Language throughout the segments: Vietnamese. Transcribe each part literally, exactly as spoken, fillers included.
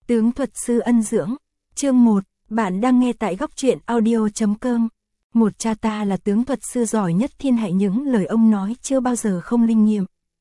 Tướng thuật sư ân dưỡng. Chương một, bạn đang nghe tại góc truyện audio chấm com. Một cha ta là tướng thuật sư giỏi nhất thiên hạ, những lời ông nói chưa bao giờ không linh nghiệm.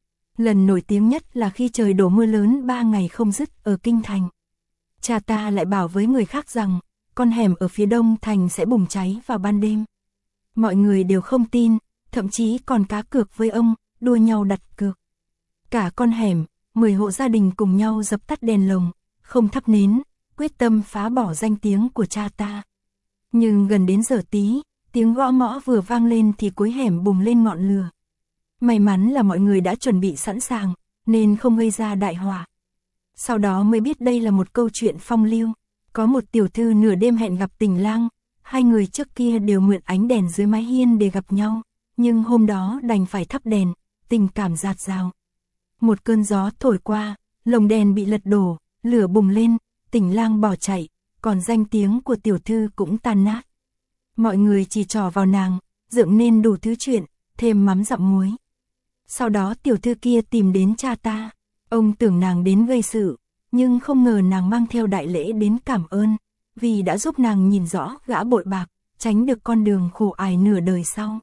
Lần nổi tiếng nhất là khi trời đổ mưa lớn ba ngày không dứt ở Kinh Thành. Cha ta lại bảo với người khác rằng, con hẻm ở phía đông thành sẽ bùng cháy vào ban đêm. Mọi người đều không tin, thậm chí còn cá cược với ông, đua nhau đặt cược. Cả con hẻm, mười hộ gia đình cùng nhau dập tắt đèn lồng, không thắp nến, quyết tâm phá bỏ danh tiếng của cha ta. Nhưng gần đến giờ tí, tiếng gõ mõ vừa vang lên thì cuối hẻm bùng lên ngọn lửa. May mắn là mọi người đã chuẩn bị sẵn sàng, nên không gây ra đại họa. Sau đó mới biết đây là một câu chuyện phong lưu. Có một tiểu thư nửa đêm hẹn gặp tình lang, hai người trước kia đều mượn ánh đèn dưới mái hiên để gặp nhau, nhưng hôm đó đành phải thắp đèn, tình cảm dạt dào. Một cơn gió thổi qua, lồng đèn bị lật đổ, lửa bùng lên, tình lang bỏ chạy, còn danh tiếng của tiểu thư cũng tan nát. Mọi người chỉ trỏ vào nàng, dựng nên đủ thứ chuyện, thêm mắm dặm muối. Sau đó tiểu thư kia tìm đến cha ta, ông tưởng nàng đến gây sự, nhưng không ngờ nàng mang theo đại lễ đến cảm ơn, vì đã giúp nàng nhìn rõ gã bội bạc, tránh được con đường khổ ải nửa đời sau.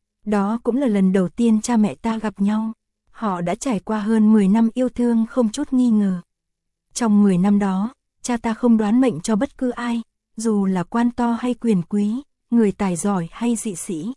Đó cũng là lần đầu tiên cha mẹ ta gặp nhau, họ đã trải qua hơn mười năm yêu thương không chút nghi ngờ. Trong mười năm đó, cha ta không đoán mệnh cho bất cứ ai, dù là quan to hay quyền quý, người tài giỏi hay dị sĩ.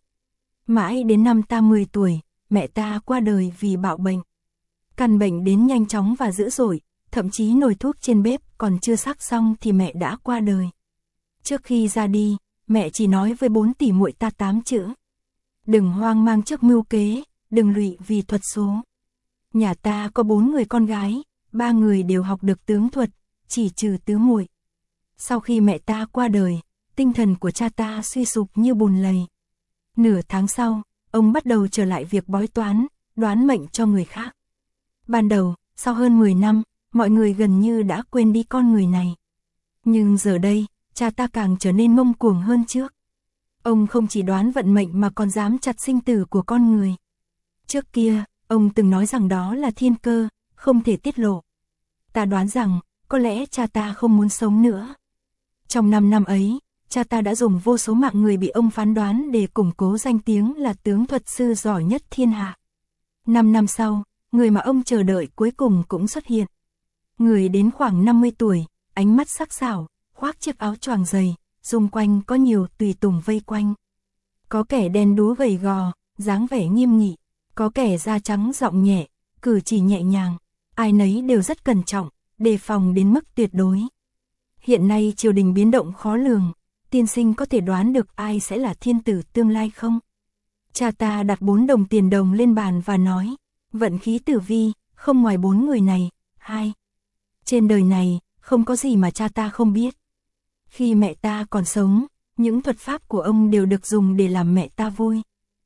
Mãi đến năm ta mười tuổi, mẹ ta qua đời vì bạo bệnh. Căn bệnh đến nhanh chóng và dữ dội, thậm chí nồi thuốc trên bếp còn chưa sắc xong thì mẹ đã qua đời. Trước khi ra đi, mẹ chỉ nói với bốn tỷ muội ta tám chữ: đừng hoang mang trước mưu kế, đừng lụy vì thuật số. Nhà ta có bốn người con gái, ba người đều học được tướng thuật, chỉ trừ tứ muội. Sau khi mẹ ta qua đời, tinh thần của cha ta suy sụp như bùn lầy. Nửa tháng sau, ông bắt đầu trở lại việc bói toán, đoán mệnh cho người khác. Ban đầu, sau hơn mười năm, mọi người gần như đã quên đi con người này. Nhưng giờ đây, cha ta càng trở nên ngông cuồng hơn trước. Ông không chỉ đoán vận mệnh mà còn dám chặt sinh tử của con người. Trước kia, ông từng nói rằng đó là thiên cơ, không thể tiết lộ. Ta đoán rằng, có lẽ cha ta không muốn sống nữa. Trong năm năm ấy, cha ta đã dùng vô số mạng người bị ông phán đoán để củng cố danh tiếng là tướng thuật sư giỏi nhất thiên hạ. Năm năm sau, người mà ông chờ đợi cuối cùng cũng xuất hiện. Người đến khoảng năm mươi tuổi, ánh mắt sắc sảo, khoác chiếc áo choàng dày, xung quanh có nhiều tùy tùng vây quanh. Có kẻ đen đúa gầy gò, dáng vẻ nghiêm nghị, có kẻ da trắng giọng nhẹ, cử chỉ nhẹ nhàng, ai nấy đều rất cẩn trọng, đề phòng đến mức tuyệt đối. Hiện nay triều đình biến động khó lường, tiên sinh có thể đoán được ai sẽ là thiên tử tương lai không? Cha ta đặt bốn đồng tiền đồng lên bàn và nói, vận khí tử vi, không ngoài bốn người này. Hai. Trên đời này, không có gì mà cha ta không biết. Khi mẹ ta còn sống, những thuật pháp của ông đều được dùng để làm mẹ ta vui.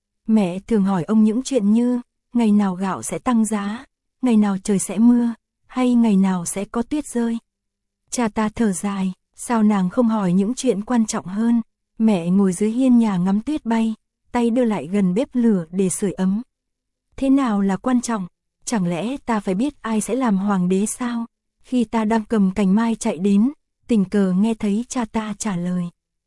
Mẹ thường hỏi ông những chuyện như, ngày nào gạo sẽ tăng giá, ngày nào trời sẽ mưa, hay ngày nào sẽ có tuyết rơi. Cha ta thở dài, sao nàng không hỏi những chuyện quan trọng hơn. Mẹ ngồi dưới hiên nhà ngắm tuyết bay, tay đưa lại gần bếp lửa để sưởi ấm. Thế nào là quan trọng? Chẳng lẽ ta phải biết ai sẽ làm hoàng đế sao? Khi ta đang cầm cành mai chạy đến, tình cờ nghe thấy cha ta trả lời.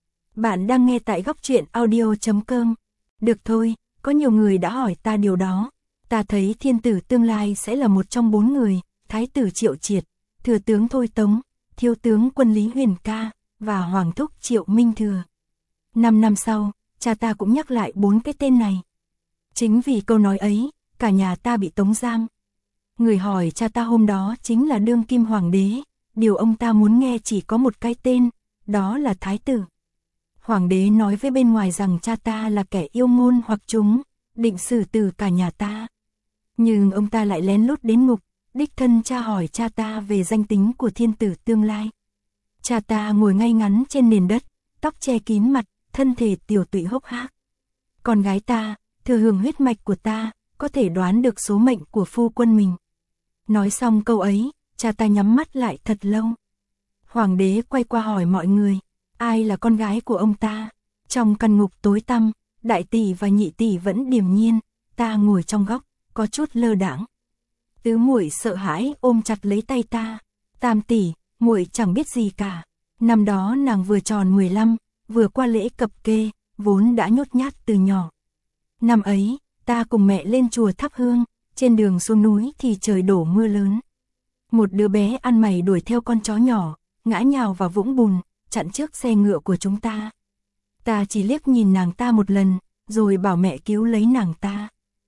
Bạn đang nghe tại góc truyện audio chấm com. Được thôi, có nhiều người đã hỏi ta điều đó. Ta thấy thiên tử tương lai sẽ là một trong bốn người, thái tử Triệu Triệt, thừa tướng Thôi Tống, thiếu tướng quân Lý Huyền Ca, và hoàng thúc Triệu Minh Thừa. Năm năm sau, cha ta cũng nhắc lại bốn cái tên này. Chính vì câu nói ấy, cả nhà ta bị tống giam. Người hỏi cha ta hôm đó chính là đương kim hoàng đế, điều ông ta muốn nghe chỉ có một cái tên, đó là thái tử. Hoàng đế nói với bên ngoài rằng cha ta là kẻ yêu ngôn hoặc chúng, định xử tử cả nhà ta. Nhưng ông ta lại lén lút đến ngục, đích thân tra hỏi cha ta về danh tính của thiên tử tương lai. Cha ta ngồi ngay ngắn trên nền đất, tóc che kín mặt, thân thể tiểu tụy hốc hác. Con gái ta, thừa hưởng huyết mạch của ta, có thể đoán được số mệnh của phu quân mình. Nói xong câu ấy, cha ta nhắm mắt lại thật lâu. Hoàng đế quay qua hỏi mọi người, ai là con gái của ông ta? Trong căn ngục tối tăm, đại tỷ và nhị tỷ vẫn điềm nhiên, ta ngồi trong góc, có chút lơ đãng. Tứ muội sợ hãi ôm chặt lấy tay ta. Tam tỷ, muội chẳng biết gì cả. Năm đó nàng vừa tròn mười lăm, vừa qua lễ cập kê, vốn đã nhút nhát từ nhỏ. Năm ấy, ta cùng mẹ lên chùa thắp hương, trên đường xuống núi thì trời đổ mưa lớn. Một đứa bé ăn mày đuổi theo con chó nhỏ, ngã nhào vào vũng bùn, chặn trước xe ngựa của chúng ta. Ta chỉ liếc nhìn nàng ta một lần, rồi bảo mẹ cứu lấy nàng ta.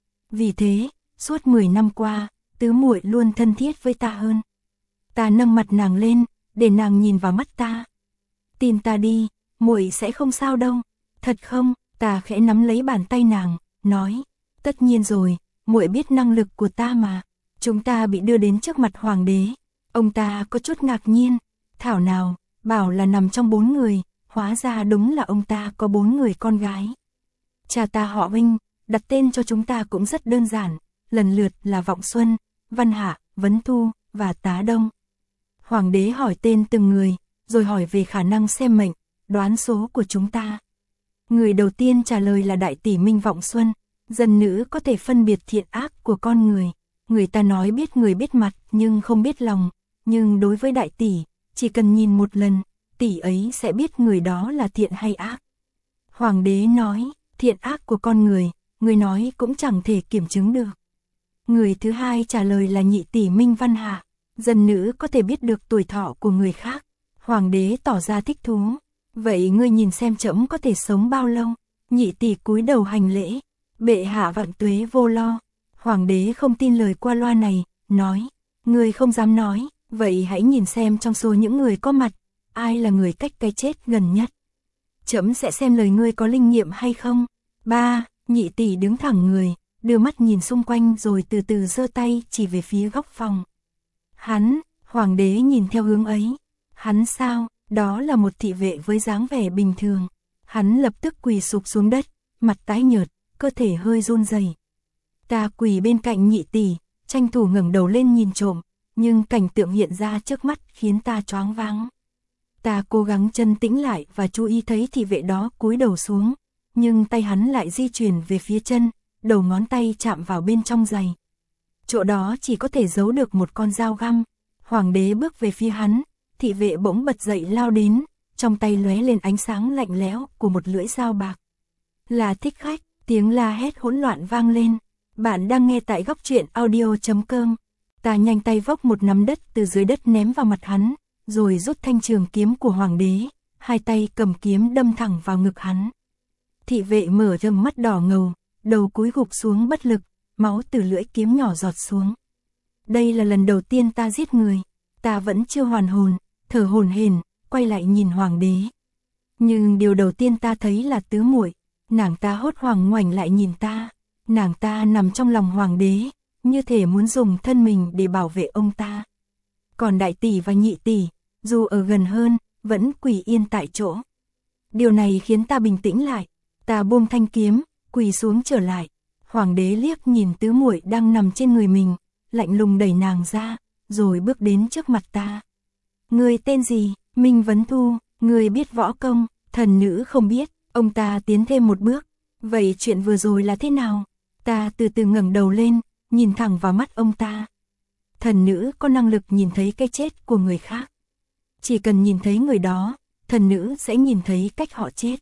Vì thế, suốt mười năm qua, tứ muội luôn thân thiết với ta hơn. Ta nâng mặt nàng lên, để nàng nhìn vào mắt ta. Tin ta đi, muội sẽ không sao đâu. Thật không? Ta khẽ nắm lấy bàn tay nàng, nói, tất nhiên rồi, muội biết năng lực của ta mà. Chúng ta bị đưa đến trước mặt hoàng đế. Ông ta có chút ngạc nhiên, thảo nào, bảo là nằm trong bốn người, hóa ra đúng là ông ta có bốn người con gái. Cha ta họ Vinh, đặt tên cho chúng ta cũng rất đơn giản, lần lượt là Vọng Xuân, Văn Hạ, Vấn Thu và Tá Đông. Hoàng đế hỏi tên từng người, rồi hỏi về khả năng xem mệnh, đoán số của chúng ta. Người đầu tiên trả lời là đại tỷ Minh Vọng Xuân, dân nữ có thể phân biệt thiện ác của con người. Người ta nói biết người biết mặt nhưng không biết lòng, nhưng đối với đại tỷ, chỉ cần nhìn một lần, tỷ ấy sẽ biết người đó là thiện hay ác. Hoàng đế nói, thiện ác của con người, người nói cũng chẳng thể kiểm chứng được. Người thứ hai trả lời là nhị tỷ Minh Văn Hạ, dân nữ có thể biết được tuổi thọ của người khác. Hoàng đế tỏ ra thích thú, vậy ngươi nhìn xem trẫm có thể sống bao lâu. Nhị tỷ cúi đầu hành lễ, bệ hạ vạn tuế vô lo. Hoàng đế không tin lời qua loa này, nói, ngươi không dám nói, vậy hãy nhìn xem trong số những người có mặt, ai là người cách cái chết gần nhất. Trẫm sẽ xem lời ngươi có linh nghiệm hay không. Ba, nhị tỷ đứng thẳng người, đưa mắt nhìn xung quanh rồi từ từ giơ tay chỉ về phía góc phòng. Hắn, hoàng đế nhìn theo hướng ấy. Hắn sao? Đó là một thị vệ với dáng vẻ bình thường. Hắn lập tức quỳ sụp xuống đất, mặt tái nhợt, cơ thể hơi run rẩy. Ta quỳ bên cạnh nhị tỷ, tranh thủ ngẩng đầu lên nhìn trộm, nhưng cảnh tượng hiện ra trước mắt khiến ta choáng váng. Ta cố gắng chân tĩnh lại và chú ý thấy thị vệ đó cúi đầu xuống, nhưng tay hắn lại di chuyển về phía chân, đầu ngón tay chạm vào bên trong giày. Chỗ đó chỉ có thể giấu được một con dao găm. Hoàng đế bước về phía hắn, thị vệ bỗng bật dậy lao đến, trong tay lóe lên ánh sáng lạnh lẽo của một lưỡi dao bạc. Là thích khách, tiếng la hét hỗn loạn vang lên. Bạn đang nghe tại góc truyện audio chấm com. Ta nhanh tay vốc một nắm đất từ dưới đất ném vào mặt hắn, rồi rút thanh trường kiếm của hoàng đế, hai tay cầm kiếm đâm thẳng vào ngực hắn. Thị vệ mở rầm mắt đỏ ngầu, đầu cúi gục xuống bất lực, máu từ lưỡi kiếm nhỏ giọt xuống. Đây là lần đầu tiên ta giết người, ta vẫn chưa hoàn hồn, thở hổn hển, quay lại nhìn hoàng đế. Nhưng điều đầu tiên ta thấy là tứ muội, nàng ta hốt hoảng ngoảnh lại nhìn ta, nàng ta nằm trong lòng hoàng đế, như thể muốn dùng thân mình để bảo vệ ông ta. Còn đại tỷ và nhị tỷ, dù ở gần hơn, vẫn quỳ yên tại chỗ. Điều này khiến ta bình tĩnh lại, ta buông thanh kiếm, quỳ xuống trở lại. Hoàng đế liếc nhìn tứ muội đang nằm trên người mình, lạnh lùng đẩy nàng ra, rồi bước đến trước mặt ta. Ngươi tên gì? Minh Vấn Thu. Ngươi biết võ công? Thần nữ không biết. Ông ta tiến thêm một bước. Vậy chuyện vừa rồi là thế nào? Ta từ từ ngẩng đầu lên, nhìn thẳng vào mắt ông ta. Thần nữ có năng lực nhìn thấy cái chết của người khác. Chỉ cần nhìn thấy người đó, thần nữ sẽ nhìn thấy cách họ chết.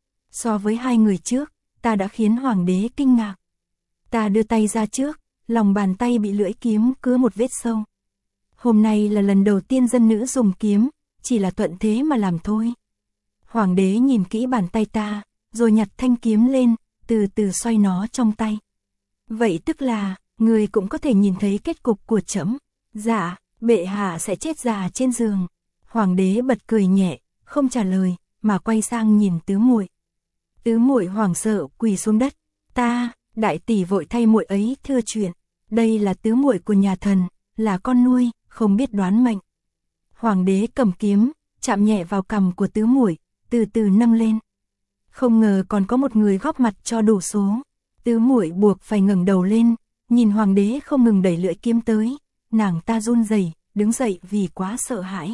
So với hai người trước, ta đã khiến hoàng đế kinh ngạc. Ta đưa tay ra trước, lòng bàn tay bị lưỡi kiếm cứa một vết sâu. Hôm nay là lần đầu tiên dân nữ dùng kiếm, chỉ là thuận thế mà làm thôi. Hoàng đế nhìn kỹ bàn tay ta, rồi nhặt thanh kiếm lên, từ từ xoay nó trong tay. Vậy tức là, người cũng có thể nhìn thấy kết cục của trẫm. Dạ, bệ hạ sẽ chết già trên giường. Hoàng đế bật cười nhẹ, không trả lời, mà quay sang nhìn tứ muội. Tứ muội hoảng sợ quỳ xuống đất. Ta, đại tỷ vội thay muội ấy thưa chuyện. Đây là tứ muội của nhà thần, là con nuôi, không biết đoán mệnh. Hoàng đế cầm kiếm, chạm nhẹ vào cằm của tứ muội, từ từ nâng lên. Không ngờ còn có một người góp mặt cho đủ số. Tứ muội buộc phải ngẩng đầu lên, nhìn hoàng đế không ngừng đẩy lưỡi kiếm tới, nàng ta run rẩy, đứng dậy vì quá sợ hãi.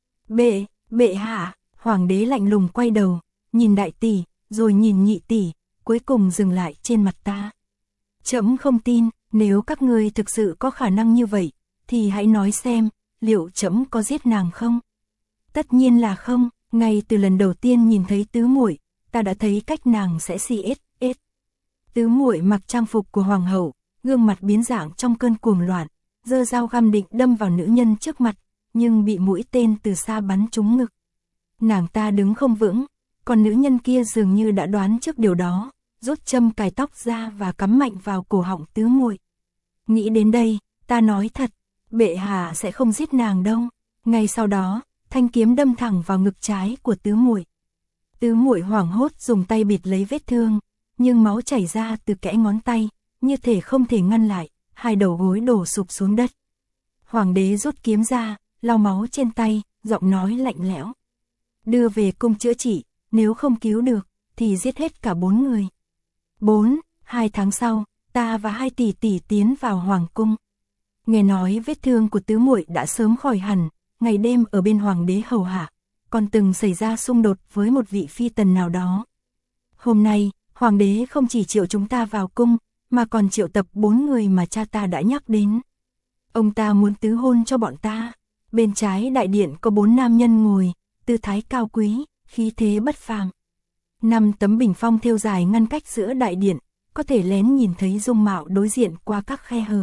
Bệ, bệ hạ. Hoàng đế lạnh lùng quay đầu, nhìn đại tỷ, rồi nhìn nhị tỷ, cuối cùng dừng lại trên mặt ta. Trẫm không tin, nếu các ngươi thực sự có khả năng như vậy, thì hãy nói xem, liệu trẫm có giết nàng không? Tất nhiên là không, ngay từ lần đầu tiên nhìn thấy tứ muội, ta đã thấy cách nàng sẽ si ết, ết. Tứ muội mặc trang phục của hoàng hậu, gương mặt biến dạng trong cơn cuồng loạn, giơ dao găm định đâm vào nữ nhân trước mặt, nhưng bị mũi tên từ xa bắn trúng ngực. Nàng ta đứng không vững, còn nữ nhân kia dường như đã đoán trước điều đó, rút châm cài tóc ra và cắm mạnh vào cổ họng tứ muội. Nghĩ đến đây, ta nói thật, bệ hạ sẽ không giết nàng đâu. Ngay sau đó, thanh kiếm đâm thẳng vào ngực trái của tứ muội. Tứ muội hoảng hốt dùng tay bịt lấy vết thương, nhưng máu chảy ra từ kẽ ngón tay, như thể không thể ngăn lại, hai đầu gối đổ sụp xuống đất. Hoàng đế rút kiếm ra, lau máu trên tay, giọng nói lạnh lẽo. Đưa về cung chữa trị, nếu không cứu được, thì giết hết cả bốn người. Bốn, hai tháng sau, ta và hai tỷ tỷ tiến vào hoàng cung. Nghe nói vết thương của tứ muội đã sớm khỏi hẳn, ngày đêm ở bên hoàng đế hầu hạ, còn từng xảy ra xung đột với một vị phi tần nào đó. Hôm nay, hoàng đế không chỉ triệu chúng ta vào cung, mà còn triệu tập bốn người mà cha ta đã nhắc đến. Ông ta muốn tứ hôn cho bọn ta. Bên trái đại điện có bốn nam nhân ngồi, tư thái cao quý, khí thế bất phàm. Năm tấm bình phong thêu dài ngăn cách giữa đại điện, có thể lén nhìn thấy dung mạo đối diện qua các khe hở.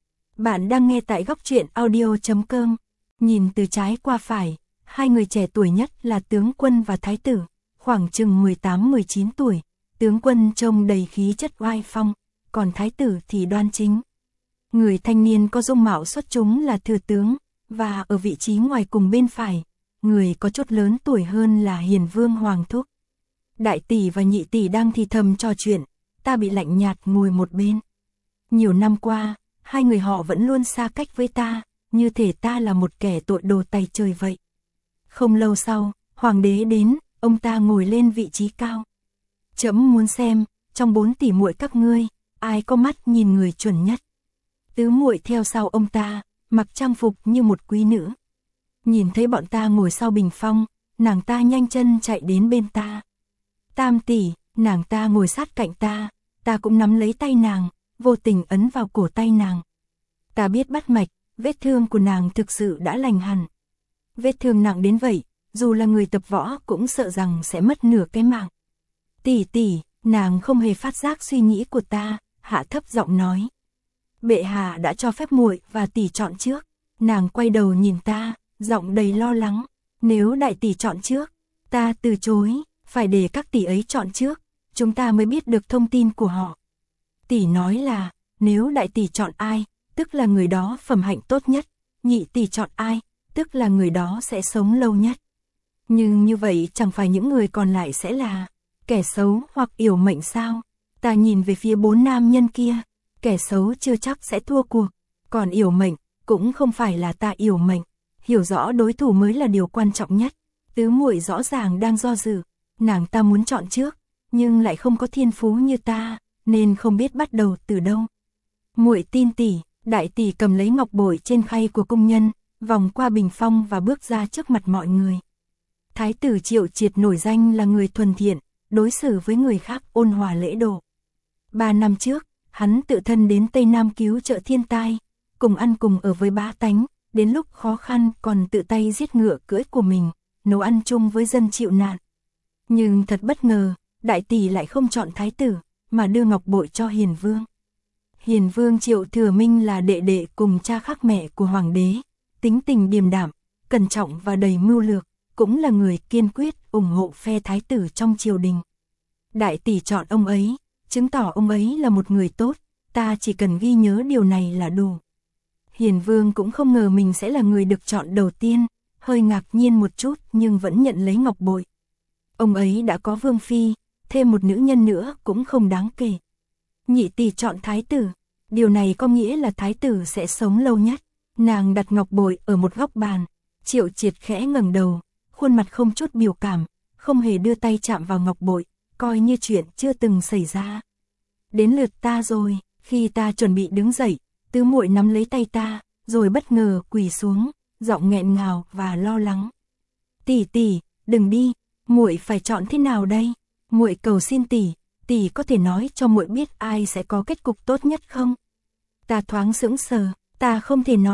Bạn đang nghe tại góc truyện audio chấm com. Nhìn từ trái qua phải, hai người trẻ tuổi nhất là tướng quân và thái tử, khoảng chừng mười tám mười chín tuổi. Tướng quân trông đầy khí chất oai phong, còn thái tử thì đoan chính. Người thanh niên có dung mạo xuất chúng là thừa tướng, và ở vị trí ngoài cùng bên phải, người có chút lớn tuổi hơn là hiền vương hoàng thúc. Đại tỷ và nhị tỷ đang thì thầm trò chuyện, ta bị lạnh nhạt ngồi một bên. Nhiều năm qua, hai người họ vẫn luôn xa cách với ta, như thể ta là một kẻ tội đồ tày trời vậy. Không lâu sau, hoàng đế đến, ông ta ngồi lên vị trí cao. Trẫm muốn xem, trong bốn tỷ muội các ngươi, ai có mắt nhìn người chuẩn nhất. Tứ muội theo sau ông ta, mặc trang phục như một quý nữ. Nhìn thấy bọn ta ngồi sau bình phong, nàng ta nhanh chân chạy đến bên ta. Tam tỷ, nàng ta ngồi sát cạnh ta, ta cũng nắm lấy tay nàng, vô tình ấn vào cổ tay nàng. Ta biết bắt mạch, vết thương của nàng thực sự đã lành hẳn. Vết thương nặng đến vậy, dù là người tập võ cũng sợ rằng sẽ mất nửa cái mạng. Tỷ tỷ, nàng không hề phát giác suy nghĩ của ta, hạ thấp giọng nói. Bệ hạ đã cho phép muội và tỷ chọn trước. Nàng quay đầu nhìn ta, giọng đầy lo lắng. Nếu đại tỷ chọn trước, ta từ chối, phải để các tỷ ấy chọn trước, chúng ta mới biết được thông tin của họ. Tỷ nói là, nếu đại tỷ chọn ai, tức là người đó phẩm hạnh tốt nhất, nhị tỷ chọn ai, tức là người đó sẽ sống lâu nhất. Nhưng như vậy chẳng phải những người còn lại sẽ là kẻ xấu hoặc yểu mệnh sao? Ta nhìn về phía bốn nam nhân kia, kẻ xấu chưa chắc sẽ thua cuộc, còn yểu mệnh cũng không phải là ta yểu mệnh, hiểu rõ đối thủ mới là điều quan trọng nhất. Tứ muội rõ ràng đang do dự, nàng ta muốn chọn trước, nhưng lại không có thiên phú như ta, nên không biết bắt đầu từ đâu. Muội tin tỷ. Đại tỷ cầm lấy ngọc bội trên khay của cung nhân, vòng qua bình phong và bước ra trước mặt mọi người. Thái tử Triệu Triệt nổi danh là người thuần thiện, đối xử với người khác ôn hòa lễ độ. Ba năm trước, hắn tự thân đến Tây Nam cứu trợ thiên tai, cùng ăn cùng ở với bá tánh, đến lúc khó khăn còn tự tay giết ngựa cưỡi của mình, nấu ăn chung với dân chịu nạn. Nhưng thật bất ngờ, đại tỷ lại không chọn thái tử, mà đưa ngọc bội cho hiền vương. Hiền vương Triệu Thừa Minh là đệ đệ cùng cha khác mẹ của hoàng đế, tính tình điềm đạm, cẩn trọng và đầy mưu lược, cũng là người kiên quyết ủng hộ phe thái tử trong triều đình. Đại tỷ chọn ông ấy, chứng tỏ ông ấy là một người tốt, ta chỉ cần ghi nhớ điều này là đủ. Hiền vương cũng không ngờ mình sẽ là người được chọn đầu tiên, hơi ngạc nhiên một chút nhưng vẫn nhận lấy ngọc bội. Ông ấy đã có vương phi, thêm một nữ nhân nữa cũng không đáng kể. Nhị tỷ chọn thái tử, điều này có nghĩa là thái tử sẽ sống lâu nhất. Nàng đặt ngọc bội ở một góc bàn, Triệu Triệt khẽ ngẩng đầu, khuôn mặt không chút biểu cảm, không hề đưa tay chạm vào ngọc bội, coi như chuyện chưa từng xảy ra. Đến lượt ta rồi, khi ta chuẩn bị đứng dậy, tứ muội nắm lấy tay ta, rồi bất ngờ quỳ xuống, giọng nghẹn ngào và lo lắng. Tỷ tỷ, đừng đi, muội phải chọn thế nào đây? Muội cầu xin tỷ, tỷ có thể nói cho muội biết ai sẽ có kết cục tốt nhất không? Ta thoáng sững sờ, ta không thể nói,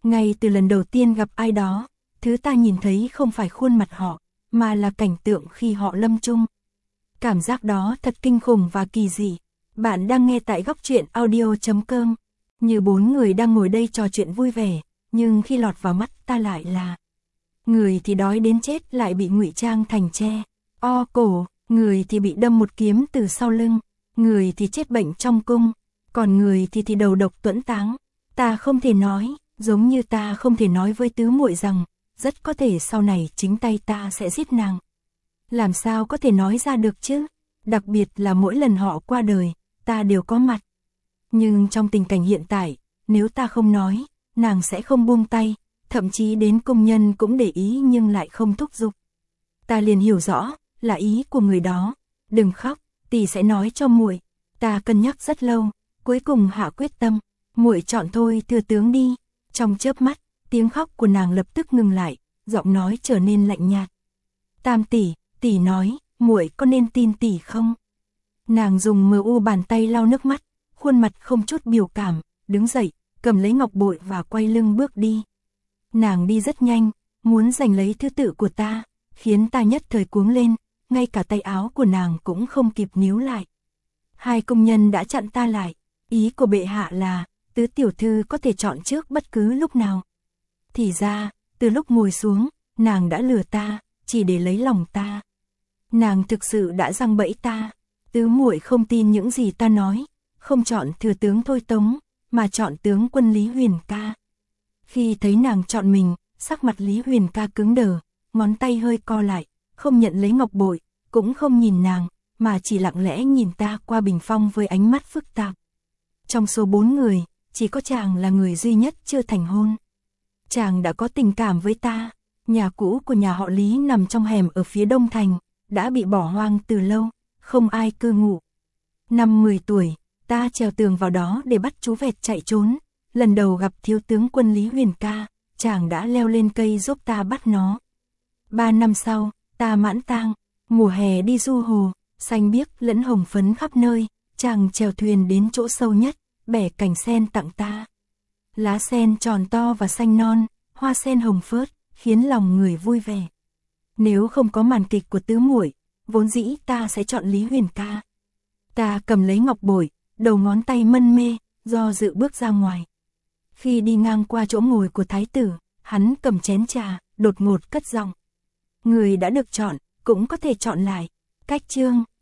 Ngay từ lần đầu tiên gặp ai đó, thứ ta nhìn thấy không phải khuôn mặt họ, mà là cảnh tượng khi họ lâm chung. Cảm giác đó thật kinh khủng và kỳ dị. Bạn đang nghe tại góc truyện audio chấm com. Như bốn người đang ngồi đây trò chuyện vui vẻ, nhưng khi lọt vào mắt ta lại là người thì đói đến chết lại bị ngụy trang thành tre, o cổ, người thì bị đâm một kiếm từ sau lưng, người thì chết bệnh trong cung, còn người thì thì đầu độc tuẫn táng. Ta không thể nói, giống như ta không thể nói với tứ muội rằng, rất có thể sau này chính tay ta sẽ giết nàng. Làm sao có thể nói ra được chứ? Đặc biệt là mỗi lần họ qua đời, ta đều có mặt. Nhưng trong tình cảnh hiện tại, nếu ta không nói, nàng sẽ không buông tay, thậm chí đến công nhân cũng để ý nhưng lại không thúc giục. Ta liền hiểu rõ, là ý của người đó. Đừng khóc, tỷ sẽ nói cho muội. Ta cân nhắc rất lâu, cuối cùng hạ quyết tâm, muội chọn thôi thừa tướng đi. Trong chớp mắt, tiếng khóc của nàng lập tức ngừng lại, giọng nói trở nên lạnh nhạt. Tam tỷ, tỷ nói, muội có nên tin tỷ không? Nàng dùng mờ u bàn tay lau nước mắt, khuôn mặt không chút biểu cảm, đứng dậy, cầm lấy ngọc bội và quay lưng bước đi. Nàng đi rất nhanh, muốn giành lấy thứ tự của ta, khiến ta nhất thời cuống lên, ngay cả tay áo của nàng cũng không kịp níu lại. Hai công nhân đã chặn ta lại, ý của bệ hạ là, tứ tiểu thư có thể chọn trước bất cứ lúc nào. Thì ra, từ lúc ngồi xuống, nàng đã lừa ta, chỉ để lấy lòng ta. Nàng thực sự đã giăng bẫy ta. Tứ muội không tin những gì ta nói, không chọn thừa tướng Thôi Tống, mà chọn tướng quân Lý Huyền ca. Khi thấy nàng chọn mình, sắc mặt Lý Huyền ca cứng đờ, ngón tay hơi co lại, không nhận lấy ngọc bội, cũng không nhìn nàng, mà chỉ lặng lẽ nhìn ta qua bình phong với ánh mắt phức tạp. Trong số bốn người, chỉ có chàng là người duy nhất chưa thành hôn. Chàng đã có tình cảm với ta. Nhà cũ của nhà họ Lý nằm trong hẻm ở phía đông thành, đã bị bỏ hoang từ lâu, không ai cư ngụ. Năm mười tuổi, ta trèo tường vào đó để bắt chú vẹt chạy trốn. Lần đầu gặp thiếu tướng quân Lý Huyền ca, chàng đã leo lên cây giúp ta bắt nó. Ba năm sau, ta mãn tang, mùa hè đi du hồ, xanh biếc lẫn hồng phấn khắp nơi, chàng chèo thuyền đến chỗ sâu nhất, bẻ cành sen tặng ta. Lá sen tròn to và xanh non, hoa sen hồng phớt, khiến lòng người vui vẻ. Nếu không có màn kịch của tứ muội, vốn dĩ ta sẽ chọn Lý Huyền ca. Ta cầm lấy ngọc bội, đầu ngón tay mân mê, do dự bước ra ngoài. Khi đi ngang qua chỗ ngồi của thái tử, hắn cầm chén trà, đột ngột cất giọng. Người đã được chọn, cũng có thể chọn lại. Cách chương